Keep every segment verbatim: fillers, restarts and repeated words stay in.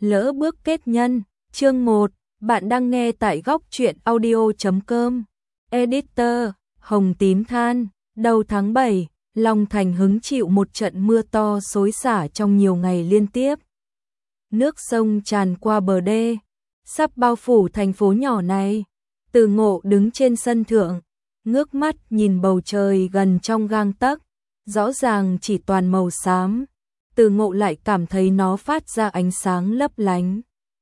Lỡ bước kết nhân, chương một, bạn đang nghe tại góc truyện audio chấm com. Editor, Hồng Tím than, đầu tháng bảy, Long Thành hứng chịu một trận mưa to xối xả trong nhiều ngày liên tiếp. Nước sông tràn qua bờ đê, sắp bao phủ thành phố nhỏ này. Từ Ngộ đứng trên sân thượng, ngước mắt nhìn bầu trời gần trong gang tấc, rõ ràng chỉ toàn màu xám. Từ Ngộ lại cảm thấy nó phát ra ánh sáng lấp lánh.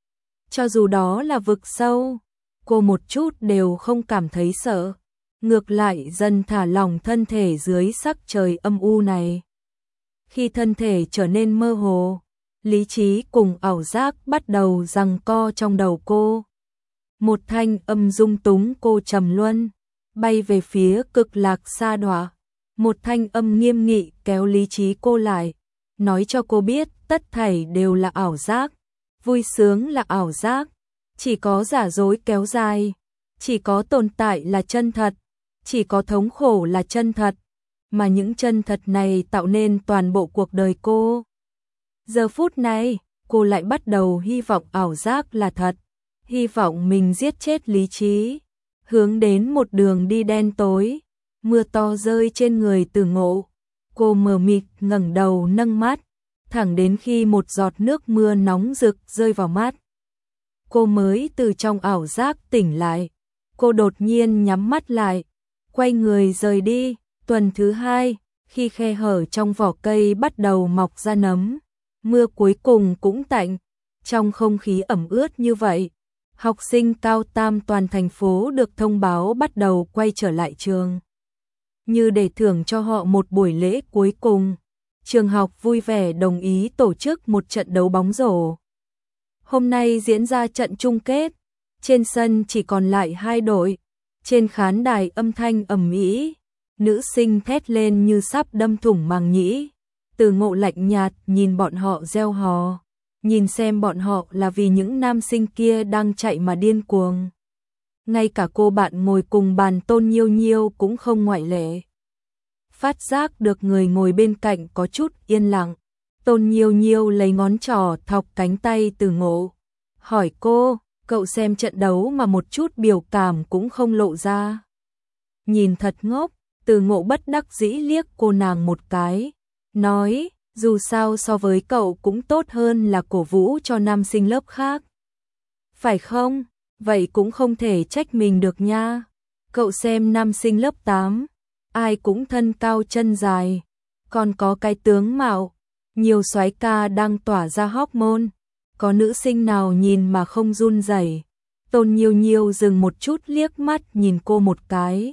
Cho dù đó là vực sâu, cô một chút đều không cảm thấy sợ, ngược lại dần thả lỏng thân thể dưới sắc trời âm u này. Khi thân thể trở nên mơ hồ, lý trí cùng ảo giác bắt đầu giằng co trong đầu cô. Một thanh âm dung túng cô trầm luân, bay về phía cực lạc sa đọa. Một thanh âm nghiêm nghị kéo lý trí cô lại, nói cho cô biết tất thảy đều là ảo giác, vui sướng là ảo giác, chỉ có giả dối kéo dài, chỉ có tồn tại là chân thật, chỉ có thống khổ là chân thật, mà những chân thật này tạo nên toàn bộ cuộc đời cô. Giờ phút này, cô lại bắt đầu hy vọng ảo giác là thật, hy vọng mình giết chết lý trí, hướng đến một đường đi đen tối. Mưa to rơi trên người Từ Ngộ, cô mờ mịt ngẩng đầu nâng mắt, thẳng đến khi một giọt nước mưa nóng rực rơi vào mắt. Cô mới từ trong ảo giác tỉnh lại, cô đột nhiên nhắm mắt lại, quay người rời đi. Tuần thứ hai, khi khe hở trong vỏ cây bắt đầu mọc ra nấm, mưa cuối cùng cũng tạnh, trong không khí ẩm ướt như vậy. Học sinh cao tam toàn thành phố được thông báo bắt đầu quay trở lại trường. Như để thưởng cho họ một buổi lễ cuối cùng, trường học vui vẻ đồng ý tổ chức một trận đấu bóng rổ. Hôm nay diễn ra trận chung kết, trên sân chỉ còn lại hai đội, trên khán đài âm thanh ầm ĩ, nữ sinh thét lên như sắp đâm thủng màng nhĩ. Từ Ngộ lạnh nhạt nhìn bọn họ reo hò, nhìn xem bọn họ là vì những nam sinh kia đang chạy mà điên cuồng. Ngay cả cô bạn ngồi cùng bàn Tôn Nhiêu Nhiêu cũng không ngoại lệ. Phát giác được người ngồi bên cạnh có chút yên lặng, Tôn Nhiêu Nhiêu lấy ngón trỏ thọc cánh tay Từ Ngộ, hỏi cô, cậu xem trận đấu mà một chút biểu cảm cũng không lộ ra. Nhìn thật ngốc, Từ Ngộ bất đắc dĩ liếc cô nàng một cái, nói, dù sao so với cậu cũng tốt hơn là cổ vũ cho nam sinh lớp khác. Phải không? Vậy cũng không thể trách mình được nha. Cậu xem nam sinh lớp tám, ai cũng thân cao chân dài, còn có cái tướng mạo, nhiều soái ca đang tỏa ra hormone, có nữ sinh nào nhìn mà không run rẩy. Tôn Nhiêu Nhiêu dừng một chút liếc mắt nhìn cô một cái.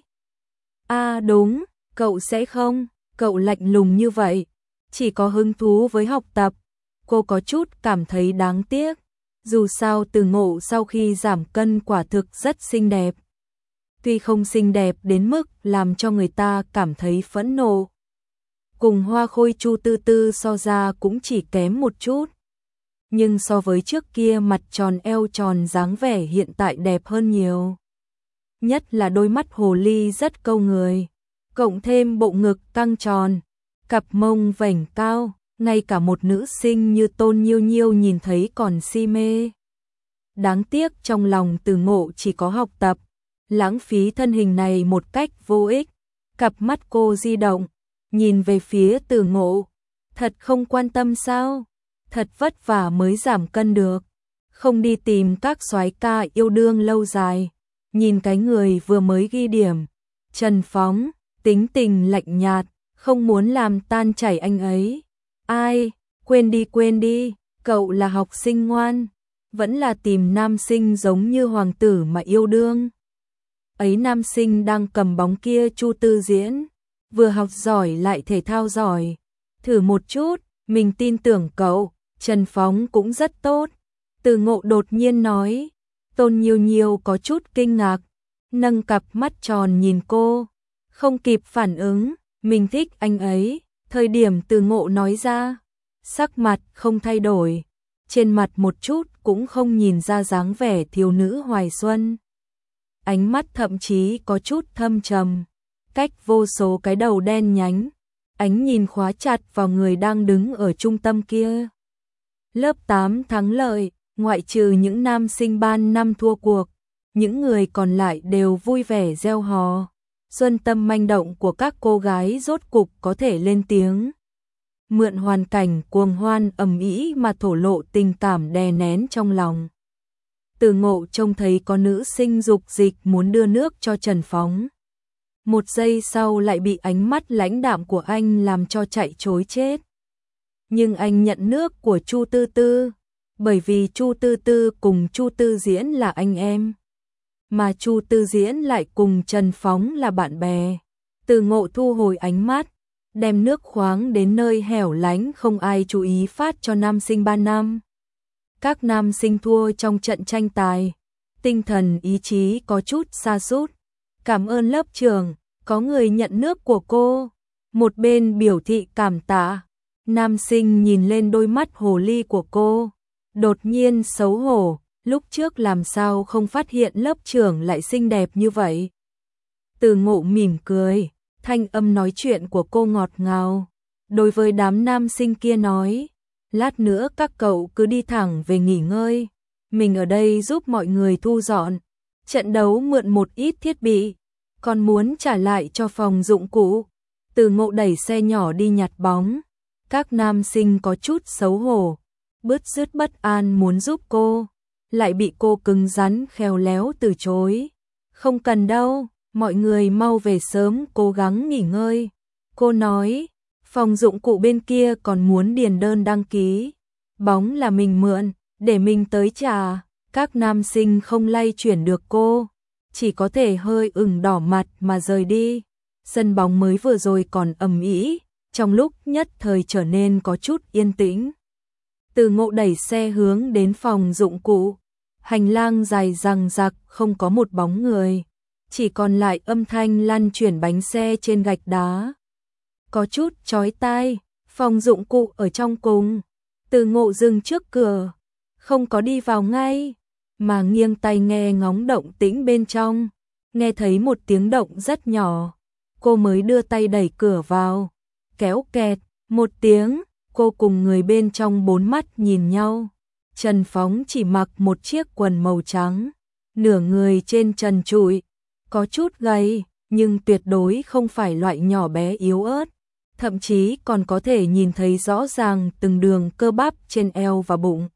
À đúng, cậu sẽ không, cậu lạnh lùng như vậy, chỉ có hứng thú với học tập. Cô có chút cảm thấy đáng tiếc. Dù sao Từ Ngộ sau khi giảm cân quả thực rất xinh đẹp. Tuy không xinh đẹp đến mức làm cho người ta cảm thấy phẫn nộ. Cùng Hoa Khôi Chu Tư Tư so ra cũng chỉ kém một chút. Nhưng so với trước kia mặt tròn eo tròn dáng vẻ hiện tại đẹp hơn nhiều. Nhất là đôi mắt hồ ly rất câu người. Cộng thêm bộ ngực căng tròn, cặp mông vành cao. Ngay cả một nữ sinh như Tôn Nhiêu Nhiêu nhìn thấy còn si mê. Đáng tiếc trong lòng Từ Ngộ chỉ có học tập, lãng phí thân hình này một cách vô ích. Cặp mắt cô di động, nhìn về phía Từ Ngộ. Thật không quan tâm sao? Thật vất vả mới giảm cân được. Không đi tìm các soái ca yêu đương lâu dài. Nhìn cái người vừa mới ghi điểm, Trần Phóng, tính tình lạnh nhạt, không muốn làm tan chảy anh ấy. Ai, quên đi quên đi, cậu là học sinh ngoan, vẫn là tìm nam sinh giống như hoàng tử mà yêu đương. Ấy nam sinh đang cầm bóng kia Chu Tư Diễn, vừa học giỏi lại thể thao giỏi. Thử một chút, mình tin tưởng cậu, Trần Phóng cũng rất tốt. Từ Ngộ đột nhiên nói. Tôn Nhiêu Nhiêu có chút kinh ngạc, nâng cặp mắt tròn nhìn cô, không kịp phản ứng, mình thích anh ấy. Thời điểm Từ Ngộ nói ra, sắc mặt không thay đổi, trên mặt một chút cũng không nhìn ra dáng vẻ thiếu nữ hoài xuân. Ánh mắt thậm chí có chút thâm trầm, cách vô số cái đầu đen nhánh, ánh nhìn khóa chặt vào người đang đứng ở trung tâm kia. Lớp tám thắng lợi, ngoại trừ những nam sinh ban năm thua cuộc, những người còn lại đều vui vẻ reo hò. Xuân tâm manh động của các cô gái rốt cục có thể lên tiếng. Mượn hoàn cảnh cuồng hoan ầm ĩ mà thổ lộ tình cảm đè nén trong lòng. Từ Ngộ trông thấy có nữ sinh dục dịch muốn đưa nước cho Trần Phóng. Một giây sau lại bị ánh mắt lãnh đạm của anh làm cho chạy trối chết. Nhưng anh nhận nước của Chu Tư Tư, bởi vì Chu Tư Tư cùng Chu Tư Diễn là anh em, mà Chu Tư Diễn lại cùng Trần Phóng là bạn bè. Từ Ngộ thu hồi ánh mắt, đem nước khoáng đến nơi hẻo lánh không ai chú ý phát cho nam sinh ba năm. Các nam sinh thua trong trận tranh tài, tinh thần ý chí có chút sa sút. Cảm ơn lớp trưởng, có người nhận nước của cô. Một bên biểu thị cảm tạ, nam sinh nhìn lên đôi mắt hồ ly của cô, đột nhiên xấu hổ, lúc trước làm sao không phát hiện lớp trưởng lại xinh đẹp như vậy. Từ Ngộ mỉm cười, thanh âm nói chuyện của cô ngọt ngào. Đối với đám nam sinh kia nói, lát nữa các cậu cứ đi thẳng về nghỉ ngơi, mình ở đây giúp mọi người thu dọn. Trận đấu mượn một ít thiết bị, còn muốn trả lại cho phòng dụng cụ. Từ Ngộ đẩy xe nhỏ đi nhặt bóng. Các nam sinh có chút xấu hổ, bứt rứt bất an muốn giúp cô, lại bị cô cứng rắn khéo léo từ chối. Không cần đâu, mọi người mau về sớm cố gắng nghỉ ngơi. Cô nói, phòng dụng cụ bên kia còn muốn điền đơn đăng ký. Bóng là mình mượn, để mình tới trả. Các nam sinh không lay chuyển được cô, chỉ có thể hơi ửng đỏ mặt mà rời đi. Sân bóng mới vừa rồi còn ầm ĩ, trong lúc nhất thời trở nên có chút yên tĩnh. Từ Ngộ đẩy xe hướng đến phòng dụng cụ. Hành lang dài dằng dặc không có một bóng người, chỉ còn lại âm thanh lăn chuyển bánh xe trên gạch đá. Có chút chói tai, phòng dụng cụ ở trong cùng. Từ Ngộ dừng trước cửa, không có đi vào ngay, mà nghiêng tai nghe ngóng động tĩnh bên trong. Nghe thấy một tiếng động rất nhỏ, cô mới đưa tay đẩy cửa vào. Kéo kẹt, một tiếng, cô cùng người bên trong bốn mắt nhìn nhau. Trần Phóng chỉ mặc một chiếc quần màu trắng, nửa người trên trần trụi, có chút gầy, nhưng tuyệt đối không phải loại nhỏ bé yếu ớt, thậm chí còn có thể nhìn thấy rõ ràng từng đường cơ bắp trên eo và bụng.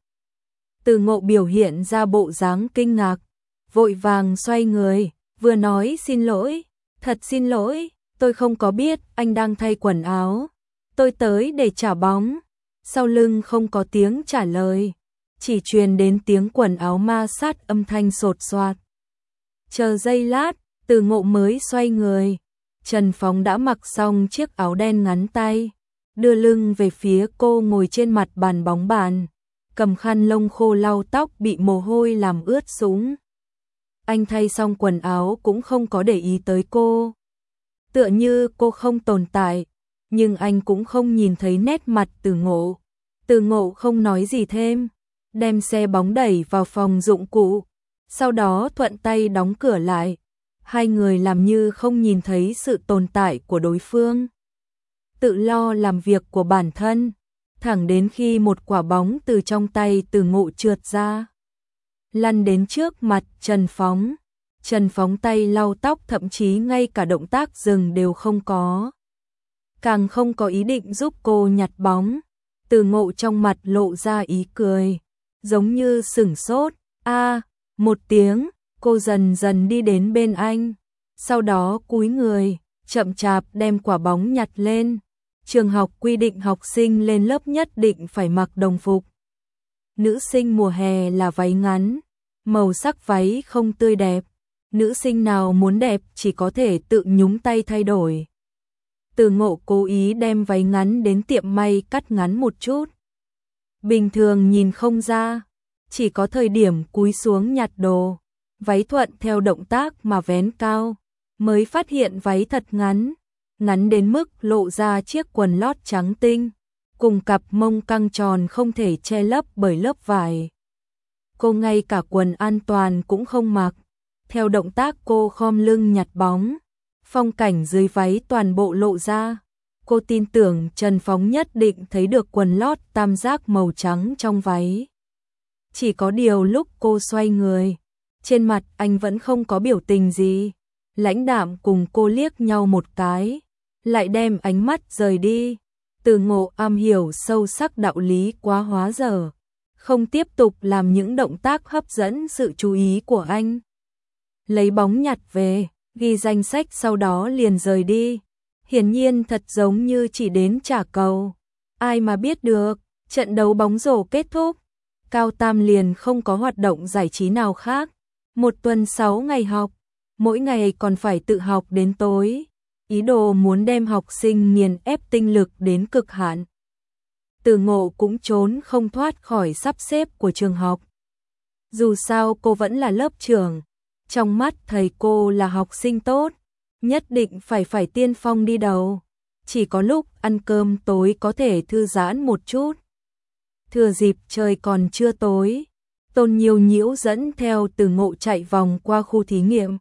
Từ Ngộ biểu hiện ra bộ dáng kinh ngạc, vội vàng xoay người, vừa nói xin lỗi, thật xin lỗi, tôi không có biết anh đang thay quần áo, tôi tới để trả bóng. Sau lưng không có tiếng trả lời, chỉ truyền đến tiếng quần áo ma sát âm thanh sột soạt. Chờ giây lát, Từ Ngộ mới xoay người. Trần Phóng đã mặc xong chiếc áo đen ngắn tay, đưa lưng về phía cô ngồi trên mặt bàn bóng bàn, cầm khăn lông khô lau tóc bị mồ hôi làm ướt sũng. Anh thay xong quần áo cũng không có để ý tới cô, tựa như cô không tồn tại, nhưng anh cũng không nhìn thấy nét mặt Từ Ngộ. Từ Ngộ không nói gì thêm, đem xe bóng đẩy vào phòng dụng cụ, sau đó thuận tay đóng cửa lại. Hai người làm như không nhìn thấy sự tồn tại của đối phương, tự lo làm việc của bản thân, thẳng đến khi một quả bóng từ trong tay Từ Ngộ trượt ra, lăn đến trước mặt Trần Phóng. Trần Phóng tay lau tóc, thậm chí ngay cả động tác dừng đều không có, càng không có ý định giúp cô nhặt bóng. Từ Ngộ trong mặt lộ ra ý cười, giống như sửng sốt. A, một tiếng, cô dần dần đi đến bên anh, sau đó cúi người, chậm chạp đem quả bóng nhặt lên. Trường học quy định học sinh lên lớp nhất định phải mặc đồng phục. Nữ sinh mùa hè là váy ngắn, màu sắc váy không tươi đẹp, nữ sinh nào muốn đẹp chỉ có thể tự nhúng tay thay đổi. Từ Ngộ cố ý đem váy ngắn đến tiệm may cắt ngắn một chút. Bình thường nhìn không ra, chỉ có thời điểm cúi xuống nhặt đồ, váy thuận theo động tác mà vén cao, mới phát hiện váy thật ngắn, ngắn đến mức lộ ra chiếc quần lót trắng tinh, cùng cặp mông căng tròn không thể che lấp bởi lớp vải. Cô ngay cả quần an toàn cũng không mặc, theo động tác cô khom lưng nhặt bóng, phong cảnh dưới váy toàn bộ lộ ra. Cô tin tưởng Trần Phóng nhất định thấy được quần lót tam giác màu trắng trong váy. Chỉ có điều lúc cô xoay người, trên mặt anh vẫn không có biểu tình gì. Lãnh đạm cùng cô liếc nhau một cái, lại đem ánh mắt rời đi. Từ Ngộ am hiểu sâu sắc đạo lý quá hóa dở, không tiếp tục làm những động tác hấp dẫn sự chú ý của anh. Lấy bóng nhặt về, ghi danh sách sau đó liền rời đi. Hiển nhiên thật giống như chỉ đến trả cầu. Ai mà biết được, trận đấu bóng rổ kết thúc, Cao Tam liền không có hoạt động giải trí nào khác. Một tuần sáu ngày học, mỗi ngày còn phải tự học đến tối. Ý đồ muốn đem học sinh nghiền ép tinh lực đến cực hạn. Từ Ngộ cũng trốn không thoát khỏi sắp xếp của trường học. Dù sao cô vẫn là lớp trưởng, trong mắt thầy cô là học sinh tốt, nhất định phải phải tiên phong đi đầu. Chỉ có lúc ăn cơm tối có thể thư giãn một chút. Thừa dịp trời còn chưa tối, Tôn Nhiêu Nhiễu dẫn theo Từ Ngộ chạy vòng qua khu thí nghiệm,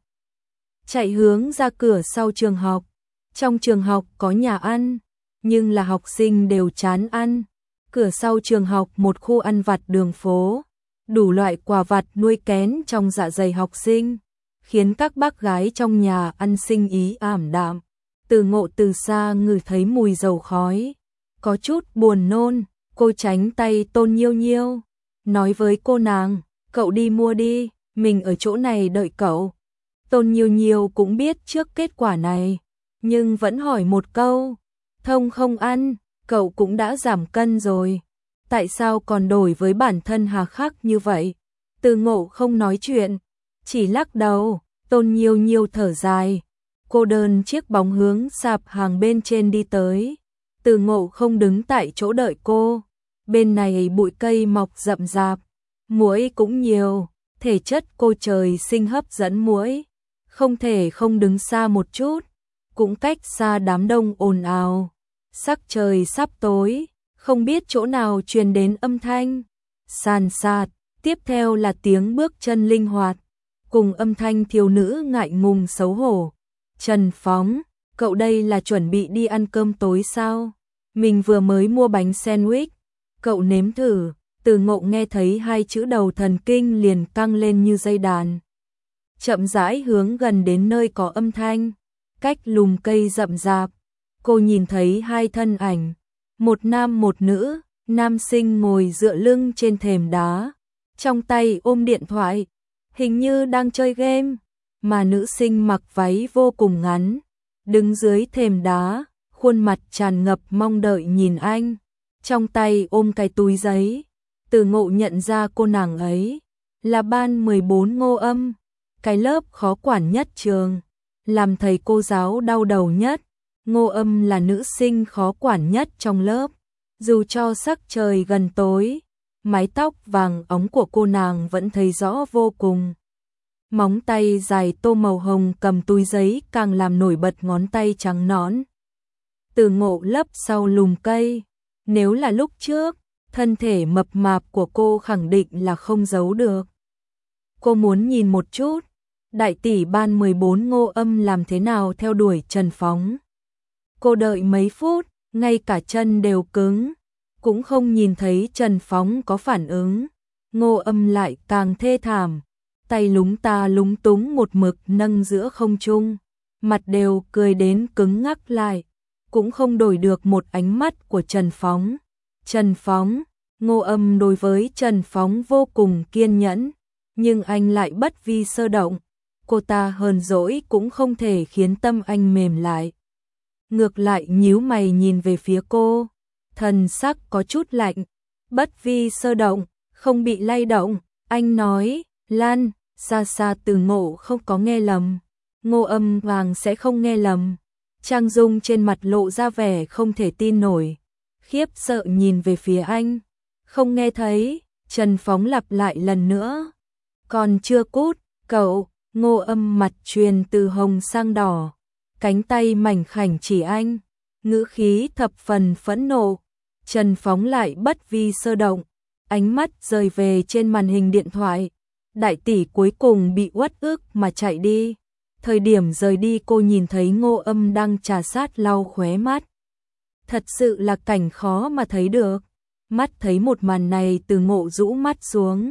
chạy hướng ra cửa sau trường học. Trong trường học có nhà ăn, nhưng là học sinh đều chán ăn. Cửa sau trường học một khu ăn vặt đường phố, đủ loại quà vặt nuôi kén trong dạ dày học sinh, khiến các bác gái trong nhà ăn sinh ý ảm đạm. Từ Ngộ từ xa ngửi thấy mùi dầu khói, có chút buồn nôn. Cô tránh tay Tôn Nhiêu Nhiêu, nói với cô nàng, cậu đi mua đi, mình ở chỗ này đợi cậu. Tôn Nhiêu Nhiêu cũng biết trước kết quả này, nhưng vẫn hỏi một câu, thông không ăn, cậu cũng đã giảm cân rồi, tại sao còn đổi với bản thân hà khắc như vậy? Từ Ngộ không nói chuyện, chỉ lắc đầu. Tôn Nhiêu Nhiêu thở dài, cô đơn chiếc bóng hướng sạp hàng bên trên đi tới. Từ Ngộ không đứng tại chỗ đợi cô, bên này bụi cây mọc rậm rạp, muỗi cũng nhiều, thể chất cô trời sinh hấp dẫn muỗi, không thể không đứng xa một chút, cũng cách xa đám đông ồn ào. Sắc trời sắp tối, không biết chỗ nào truyền đến âm thanh sàn sạt, tiếp theo là tiếng bước chân linh hoạt, cùng âm thanh thiếu nữ ngại ngùng xấu hổ. Trần Phóng, cậu đây là chuẩn bị đi ăn cơm tối sao? Mình vừa mới mua bánh sandwich, cậu nếm thử. Từ Ngộ nghe thấy hai chữ đầu thần kinh liền căng lên như dây đàn. Chậm rãi hướng gần đến nơi có âm thanh, cách lùm cây rậm rạp, cô nhìn thấy hai thân ảnh, một nam một nữ. Nam sinh ngồi dựa lưng trên thềm đá, trong tay ôm điện thoại, hình như đang chơi game, mà nữ sinh mặc váy vô cùng ngắn, đứng dưới thềm đá, khuôn mặt tràn ngập mong đợi nhìn anh, trong tay ôm cái túi giấy. Từ Ngộ nhận ra cô nàng ấy là ban mười bốn Ngô Âm, cái lớp khó quản nhất trường, làm thầy cô giáo đau đầu nhất. Ngô Âm là nữ sinh khó quản nhất trong lớp, dù cho sắc trời gần tối, mái tóc vàng óng của cô nàng vẫn thấy rõ vô cùng. Móng tay dài tô màu hồng cầm túi giấy càng làm nổi bật ngón tay trắng nõn. Từ Ngộ lấp sau lùm cây, nếu là lúc trước, thân thể mập mạp của cô khẳng định là không giấu được. Cô muốn nhìn một chút, đại tỷ ban mười bốn Ngô Âm làm thế nào theo đuổi Trần Phóng. Cô đợi mấy phút, ngay cả chân đều cứng, cũng không nhìn thấy Trần Phóng có phản ứng. Ngô Âm lại càng thê thảm, tay lúng ta lúng túng một mực nâng giữa không trung, mặt đều cười đến cứng ngắc lại, cũng không đổi được một ánh mắt của Trần Phóng. Trần Phóng, Ngô Âm đối với Trần Phóng vô cùng kiên nhẫn, nhưng anh lại bất vi sơ động, cô ta hờn dỗi cũng không thể khiến tâm anh mềm lại. Ngược lại nhíu mày nhìn về phía cô, thần sắc có chút lạnh. Bất vi sơ động, không bị lay động, anh nói, Lan, xa xa. Từ Ngộ không có nghe lầm, Ngô Âm vàng sẽ không nghe lầm. Trang dung trên mặt lộ ra vẻ không thể tin nổi, khiếp sợ nhìn về phía anh. Không nghe thấy. Trần Phóng lặp lại lần nữa, còn chưa cút, cậu. Ngô Âm mặt truyền từ hồng sang đỏ, cánh tay mảnh khảnh chỉ anh, ngữ khí thập phần phẫn nộ. Trần Phóng lại bất vi sơ động, ánh mắt rời về trên màn hình điện thoại. Đại tỷ cuối cùng bị uất ức mà chạy đi. Thời điểm rời đi cô nhìn thấy Ngô Âm đang trà sát lau khóe mắt. Thật sự là cảnh khó mà thấy được. Mắt thấy một màn này, Từ Ngộ rũ mắt xuống,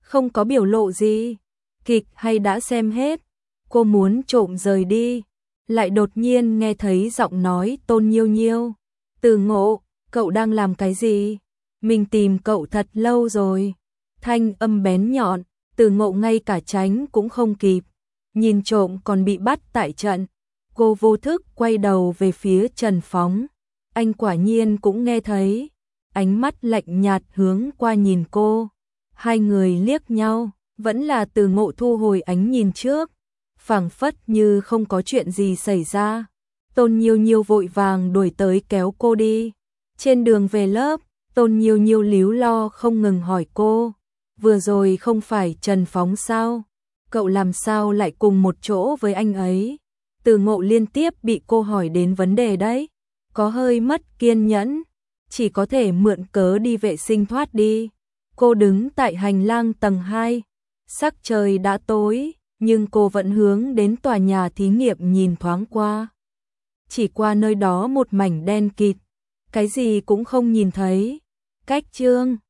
không có biểu lộ gì. Kịch hay đã xem hết? Cô muốn trộm rời đi, lại đột nhiên nghe thấy giọng nói Tôn Nhiêu Nhiêu. Từ Ngộ, cậu đang làm cái gì? Mình tìm cậu thật lâu rồi. Thanh âm bén nhọn, Từ Ngộ ngay cả tránh cũng không kịp. Nhìn trộm còn bị bắt tại trận. Cô vô thức quay đầu về phía Trần Phóng. Anh quả nhiên cũng nghe thấy. Ánh mắt lạnh nhạt hướng qua nhìn cô. Hai người liếc nhau, vẫn là Từ Ngộ thu hồi ánh nhìn trước, phảng phất như không có chuyện gì xảy ra. Tôn Nhiêu Nhiêu vội vàng đuổi tới kéo cô đi. Trên đường về lớp, Tôn Nhiêu Nhiêu líu lo không ngừng hỏi cô, vừa rồi không phải Trần Phóng sao? Cậu làm sao lại cùng một chỗ với anh ấy? Từ Ngộ liên tiếp bị cô hỏi đến vấn đề đấy, có hơi mất kiên nhẫn, chỉ có thể mượn cớ đi vệ sinh thoát đi. Cô đứng tại hành lang tầng hai, sắc trời đã tối, nhưng cô vẫn hướng đến tòa nhà thí nghiệm nhìn thoáng qua. Chỉ qua nơi đó một mảnh đen kịt, cái gì cũng không nhìn thấy. Cách chương